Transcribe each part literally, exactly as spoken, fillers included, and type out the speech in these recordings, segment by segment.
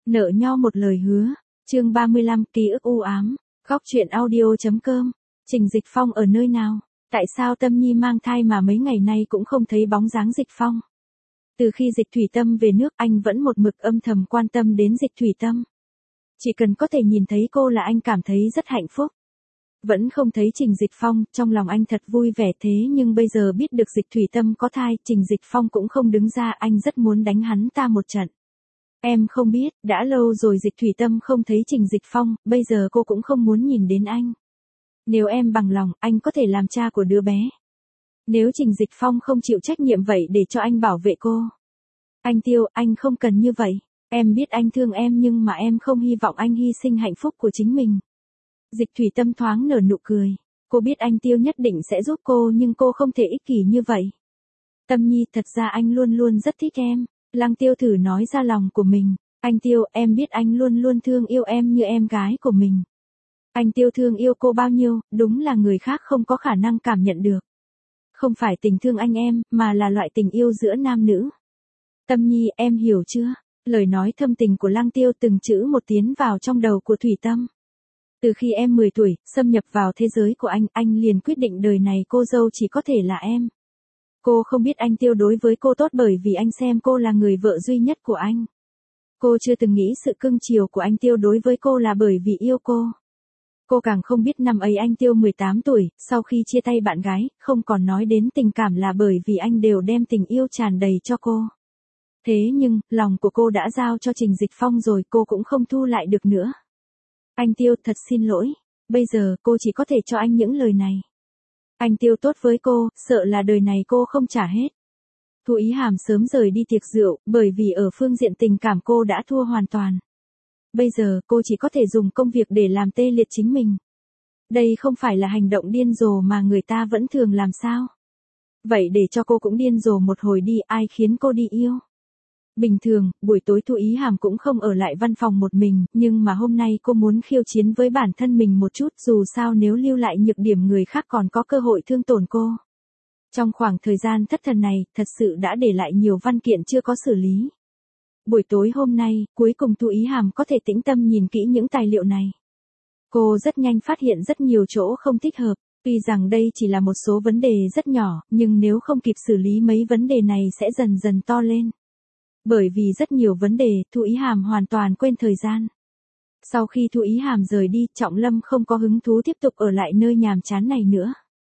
Nợ nho một lời hứa. Chương ba mươi lăm, ký ức u ám. Góc truyện audio.com. Trình Dịch Phong ở nơi nào? Tại sao Tâm Nhi mang thai mà mấy ngày nay cũng không thấy bóng dáng Dịch Phong? Từ khi Dịch Thủy Tâm về nước, anh vẫn một mực âm thầm quan tâm đến Dịch Thủy Tâm. Chỉ cần có thể nhìn thấy cô là anh cảm thấy rất hạnh phúc. Vẫn không thấy Trình Dịch Phong, trong lòng anh thật vui vẻ, thế nhưng bây giờ biết được Dịch Thủy Tâm có thai, Trình Dịch Phong cũng không đứng ra, anh rất muốn đánh hắn ta một trận. Em không biết, đã lâu rồi Dịch Thủy Tâm không thấy Trình Dịch Phong, bây giờ cô cũng không muốn nhìn đến anh. Nếu em bằng lòng, anh có thể làm cha của đứa bé. Nếu Trình Dịch Phong không chịu trách nhiệm vậy để cho anh bảo vệ cô. Anh Tiêu, anh không cần như vậy. Em biết anh thương em nhưng mà em không hy vọng anh hy sinh hạnh phúc của chính mình. Dịch Thủy Tâm thoáng nở nụ cười. Cô biết anh Tiêu nhất định sẽ giúp cô nhưng cô không thể ích kỷ như vậy. Tâm Nhi, thật ra anh luôn luôn rất thích em. Lăng Tiêu thử nói ra lòng của mình. Anh Tiêu, em biết anh luôn luôn thương yêu em như em gái của mình. Anh Tiêu thương yêu cô bao nhiêu, đúng là người khác không có khả năng cảm nhận được. Không phải tình thương anh em, mà là loại tình yêu giữa nam nữ. Tâm Nhi, em hiểu chưa? Lời nói thâm tình của Lăng Tiêu từng chữ một tiến vào trong đầu của Thủy Tâm. Từ khi em mười tuổi, xâm nhập vào thế giới của anh, anh liền quyết định đời này cô dâu chỉ có thể là em. Cô không biết anh Tiêu đối với cô tốt bởi vì anh xem cô là người vợ duy nhất của anh. Cô chưa từng nghĩ sự cưng chiều của anh Tiêu đối với cô là bởi vì yêu cô. Cô càng không biết năm ấy anh Tiêu mười tám tuổi, sau khi chia tay bạn gái, không còn nói đến tình cảm là bởi vì anh đều đem tình yêu tràn đầy cho cô. Thế nhưng, lòng của cô đã giao cho Trình Dịch Phong rồi, cô cũng không thu lại được nữa. Anh Tiêu, thật xin lỗi, bây giờ cô chỉ có thể cho anh những lời này. Anh Tiêu tốt với cô, sợ là đời này cô không trả hết. Thu Ý Hàm sớm rời đi tiệc rượu, bởi vì ở phương diện tình cảm cô đã thua hoàn toàn. Bây giờ cô chỉ có thể dùng công việc để làm tê liệt chính mình. Đây không phải là hành động điên rồ mà người ta vẫn thường làm sao? Vậy để cho cô cũng điên rồ một hồi đi, ai khiến cô đi yêu? Bình thường, buổi tối Thu Ý Hàm cũng không ở lại văn phòng một mình, nhưng mà hôm nay cô muốn khiêu chiến với bản thân mình một chút, dù sao nếu lưu lại nhược điểm người khác còn có cơ hội thương tổn cô. Trong khoảng thời gian thất thần này, thật sự đã để lại nhiều văn kiện chưa có xử lý. Buổi tối hôm nay, cuối cùng Thu Ý Hàm có thể tĩnh tâm nhìn kỹ những tài liệu này. Cô rất nhanh phát hiện rất nhiều chỗ không thích hợp, tuy rằng đây chỉ là một số vấn đề rất nhỏ, nhưng nếu không kịp xử lý mấy vấn đề này sẽ dần dần to lên. Bởi vì rất nhiều vấn đề, Thu Ý Hàm hoàn toàn quên thời gian. Sau khi Thu Ý Hàm rời đi, Trọng Lâm không có hứng thú tiếp tục ở lại nơi nhàm chán này nữa.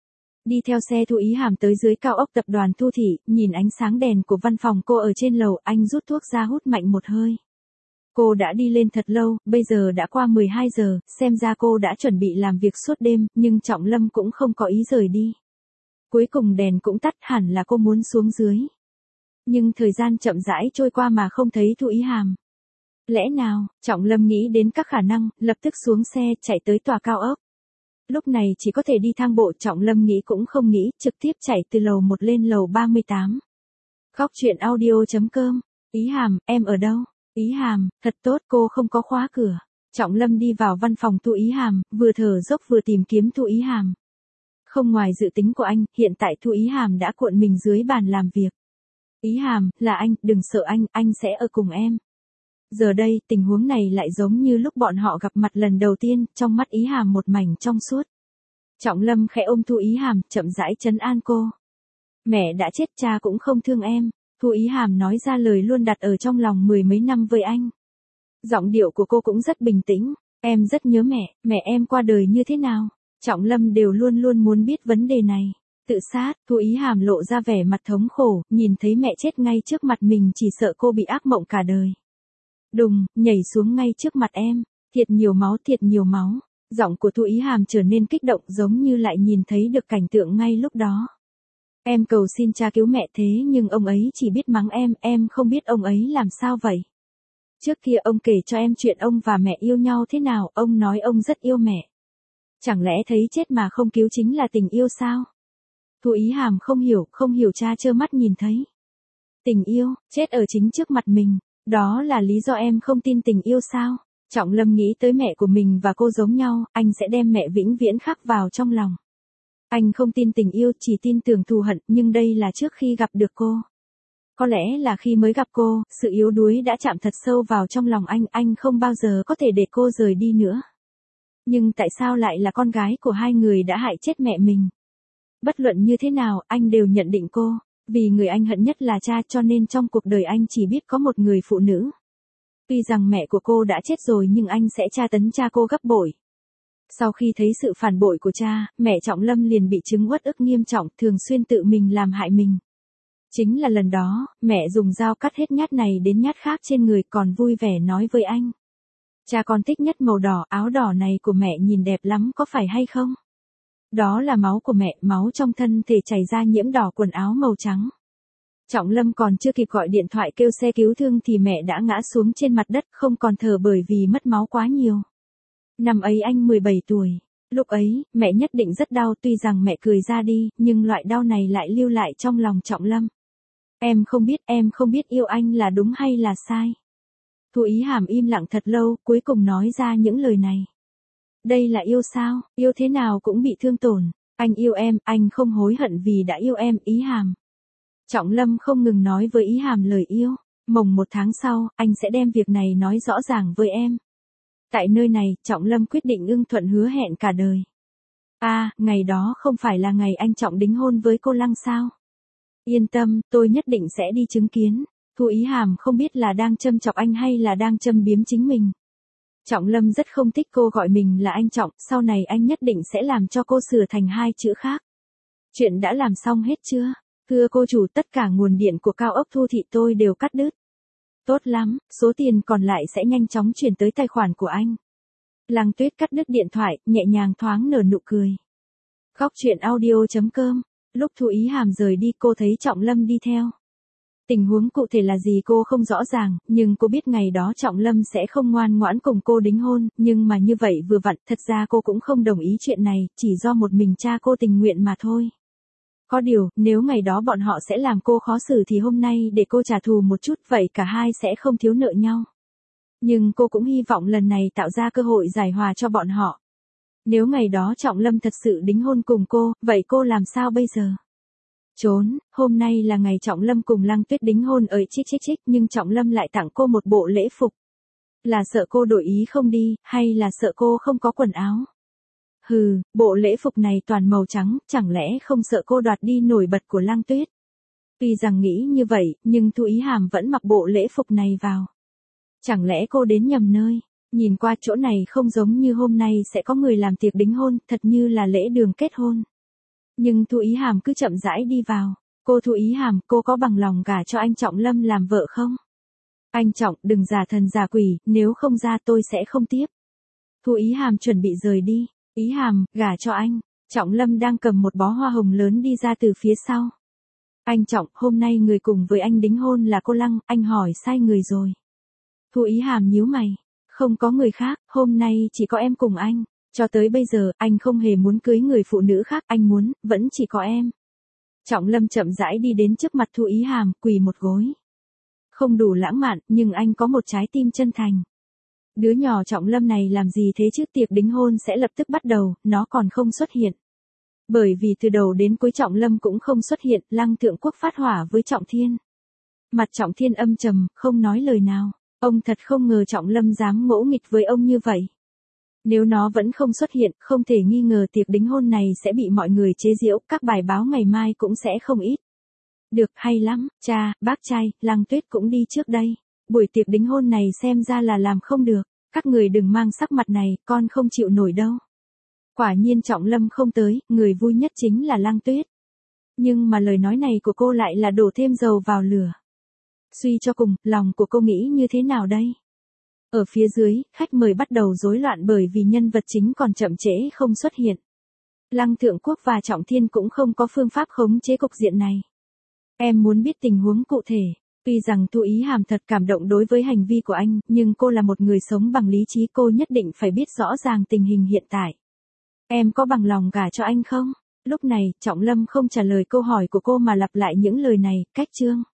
Đi theo xe Thu Ý Hàm tới dưới cao ốc tập đoàn Thu Thị, nhìn ánh sáng đèn của văn phòng cô ở trên lầu, anh rút thuốc ra hút mạnh một hơi. Cô đã đi lên thật lâu, bây giờ đã qua mười hai giờ, xem ra cô đã chuẩn bị làm việc suốt đêm, nhưng Trọng Lâm cũng không có ý rời đi. Cuối cùng đèn cũng tắt, hẳn là cô muốn xuống dưới. Nhưng thời gian chậm rãi trôi qua mà không thấy Thu Ý Hàm. Lẽ nào, Trọng Lâm nghĩ đến các khả năng, lập tức xuống xe, chạy tới tòa cao ốc. Lúc này chỉ có thể đi thang bộ, Trọng Lâm nghĩ cũng không nghĩ, trực tiếp chạy từ lầu một lên lầu ba mươi tám. Góc truyện audio.com. Ý Hàm, em ở đâu? Ý Hàm, thật tốt, cô không có khóa cửa. Trọng Lâm đi vào văn phòng Thu Ý Hàm, vừa thở dốc vừa tìm kiếm Thu Ý Hàm. Không ngoài dự tính của anh, hiện tại Thu Ý Hàm đã cuộn mình dưới bàn làm việc. Ý Hàm, là anh, đừng sợ anh, anh sẽ ở cùng em. Giờ đây, tình huống này lại giống như lúc bọn họ gặp mặt lần đầu tiên, trong mắt Ý Hàm một mảnh trong suốt. Trọng Lâm khẽ ôm Thu Ý Hàm, chậm rãi trấn an cô. Mẹ đã chết, cha cũng không thương em. Thu Ý Hàm nói ra lời luôn đặt ở trong lòng mười mấy năm với anh. Giọng điệu của cô cũng rất bình tĩnh. Em rất nhớ mẹ, mẹ em qua đời như thế nào? Trọng Lâm đều luôn luôn muốn biết vấn đề này. Tự sát, Thu Ý Hàm lộ ra vẻ mặt thống khổ, nhìn thấy mẹ chết ngay trước mặt mình chỉ sợ cô bị ác mộng cả đời. Đùng, nhảy xuống ngay trước mặt em, thiệt nhiều máu, thiệt nhiều máu. Giọng của Thu Ý Hàm trở nên kích động giống như lại nhìn thấy được cảnh tượng ngay lúc đó. Em cầu xin cha cứu mẹ thế nhưng ông ấy chỉ biết mắng em, em không biết ông ấy làm sao vậy. Trước kia ông kể cho em chuyện ông và mẹ yêu nhau thế nào, ông nói ông rất yêu mẹ. Chẳng lẽ thấy chết mà không cứu chính là tình yêu sao? Thu Ý Hàm không hiểu, không hiểu cha trơ mắt nhìn thấy. Tình yêu, chết ở chính trước mặt mình, đó là lý do em không tin tình yêu sao? Trọng Lâm nghĩ tới mẹ của mình và cô giống nhau, anh sẽ đem mẹ vĩnh viễn khắc vào trong lòng. Anh không tin tình yêu, chỉ tin tưởng thù hận, nhưng đây là trước khi gặp được cô. Có lẽ là khi mới gặp cô, sự yếu đuối đã chạm thật sâu vào trong lòng anh, anh không bao giờ có thể để cô rời đi nữa. Nhưng tại sao lại là con gái của hai người đã hại chết mẹ mình? Bất luận như thế nào, anh đều nhận định cô, vì người anh hận nhất là cha, cho nên trong cuộc đời anh chỉ biết có một người phụ nữ. Tuy rằng mẹ của cô đã chết rồi nhưng anh sẽ tra tấn cha cô gấp bội. Sau khi thấy sự phản bội của cha, mẹ Trọng Lâm liền bị chứng uất ức nghiêm trọng, thường xuyên tự mình làm hại mình. Chính là lần đó, mẹ dùng dao cắt hết nhát này đến nhát khác trên người, còn vui vẻ nói với anh. Cha con thích nhất màu đỏ, áo đỏ này của mẹ nhìn đẹp lắm có phải hay không? Đó là máu của mẹ, máu trong thân thể chảy ra nhiễm đỏ quần áo màu trắng. Trọng Lâm còn chưa kịp gọi điện thoại kêu xe cứu thương thì mẹ đã ngã xuống trên mặt đất không còn thở bởi vì mất máu quá nhiều. Năm ấy anh mười bảy tuổi. Lúc ấy, mẹ nhất định rất đau, tuy rằng mẹ cười ra đi, nhưng loại đau này lại lưu lại trong lòng Trọng Lâm. Em không biết, em không biết yêu anh là đúng hay là sai. Thu Ý Hàm im lặng thật lâu, cuối cùng nói ra những lời này. Đây là yêu sao, yêu thế nào cũng bị thương tổn. Anh yêu em, anh không hối hận vì đã yêu em, Ý Hàm. Trọng Lâm không ngừng nói với Ý Hàm lời yêu. Mồng một tháng sau, anh sẽ đem việc này nói rõ ràng với em. Tại nơi này, Trọng Lâm quyết định ưng thuận hứa hẹn cả đời. À, ngày đó không phải là ngày anh Trọng đính hôn với cô Lăng sao? Yên tâm, tôi nhất định sẽ đi chứng kiến. Thu Ý Hàm không biết là đang châm chọc anh hay là đang châm biếm chính mình. Trọng Lâm rất không thích cô gọi mình là anh Trọng, sau này anh nhất định sẽ làm cho cô sửa thành hai chữ khác. Chuyện đã làm xong hết chưa? Thưa cô chủ, tất cả nguồn điện của cao ốc Thu thị tôi đều cắt đứt. Tốt lắm, số tiền còn lại sẽ nhanh chóng chuyển tới tài khoản của anh. Lăng Tuyết cắt đứt điện thoại, nhẹ nhàng thoáng nở nụ cười. Góc truyện audio chấm com. Lúc Thu Ý Hàm rời đi cô thấy Trọng Lâm đi theo. Tình huống cụ thể là gì cô không rõ ràng, nhưng cô biết ngày đó Trọng Lâm sẽ không ngoan ngoãn cùng cô đính hôn, nhưng mà như vậy vừa vặn, thật ra cô cũng không đồng ý chuyện này, chỉ do một mình cha cô tình nguyện mà thôi. Có điều, nếu ngày đó bọn họ sẽ làm cô khó xử thì hôm nay để cô trả thù một chút, vậy cả hai sẽ không thiếu nợ nhau. Nhưng cô cũng hy vọng lần này tạo ra cơ hội giải hòa cho bọn họ. Nếu ngày đó Trọng Lâm thật sự đính hôn cùng cô, vậy cô làm sao bây giờ? Trốn, hôm nay là ngày Trọng Lâm cùng Lăng Tuyết đính hôn ở chích chích chích, nhưng Trọng Lâm lại tặng cô một bộ lễ phục. Là sợ cô đổi ý không đi, hay là sợ cô không có quần áo? Hừ, bộ lễ phục này toàn màu trắng, chẳng lẽ không sợ cô đoạt đi nổi bật của Lăng Tuyết? Tuy rằng nghĩ như vậy, nhưng Thu Ý Hàm vẫn mặc bộ lễ phục này vào. Chẳng lẽ cô đến nhầm nơi? Nhìn qua chỗ này không giống như hôm nay sẽ có người làm tiệc đính hôn, thật như là lễ đường kết hôn. Nhưng Thu Ý Hàm cứ chậm rãi đi vào. Cô Thu Ý Hàm, cô có bằng lòng gả cho anh Trọng Lâm làm vợ không? Anh Trọng, đừng giả thần giả quỷ, nếu không ra tôi sẽ không tiếp. Thu Ý Hàm chuẩn bị rời đi. Ý Hàm, gả cho anh. Trọng Lâm đang cầm một bó hoa hồng lớn đi ra từ phía sau. Anh Trọng, hôm nay người cùng với anh đính hôn là cô Lăng, anh hỏi sai người rồi. Thu Ý Hàm nhíu mày. Không có người khác, hôm nay chỉ có em cùng anh. Cho tới bây giờ, anh không hề muốn cưới người phụ nữ khác, anh muốn, vẫn chỉ có em. Trọng Lâm chậm rãi đi đến trước mặt Thu Ý Hàm, quỳ một gối. Không đủ lãng mạn, nhưng anh có một trái tim chân thành. Đứa nhỏ Trọng Lâm này làm gì thế chứ, tiệc đính hôn sẽ lập tức bắt đầu, nó còn không xuất hiện. Bởi vì từ đầu đến cuối Trọng Lâm cũng không xuất hiện, Lăng Thượng Quốc phát hỏa với Trọng Thiên. Mặt Trọng Thiên âm trầm, không nói lời nào. Ông thật không ngờ Trọng Lâm dám ngỗ nghịch với ông như vậy. Nếu nó vẫn không xuất hiện, không thể nghi ngờ tiệc đính hôn này sẽ bị mọi người chế giễu, các bài báo ngày mai cũng sẽ không ít. Được, hay lắm, cha, bác trai, Lăng Tuyết cũng đi trước đây. Buổi tiệc đính hôn này xem ra là làm không được, các người đừng mang sắc mặt này, con không chịu nổi đâu. Quả nhiên Trọng Lâm không tới, người vui nhất chính là Lăng Tuyết. Nhưng mà lời nói này của cô lại là đổ thêm dầu vào lửa. Suy cho cùng, lòng của cô nghĩ như thế nào đây? Ở phía dưới, khách mời bắt đầu rối loạn bởi vì nhân vật chính còn chậm trễ không xuất hiện. Lăng Thượng Quốc và Trọng Thiên cũng không có phương pháp khống chế cục diện này. Em muốn biết tình huống cụ thể. Tuy rằng Thu Ý Hàm thật cảm động đối với hành vi của anh, nhưng cô là một người sống bằng lý trí, cô nhất định phải biết rõ ràng tình hình hiện tại. Em có bằng lòng gả cho anh không? Lúc này, Trọng Lâm không trả lời câu hỏi của cô mà lặp lại những lời này, cách chương.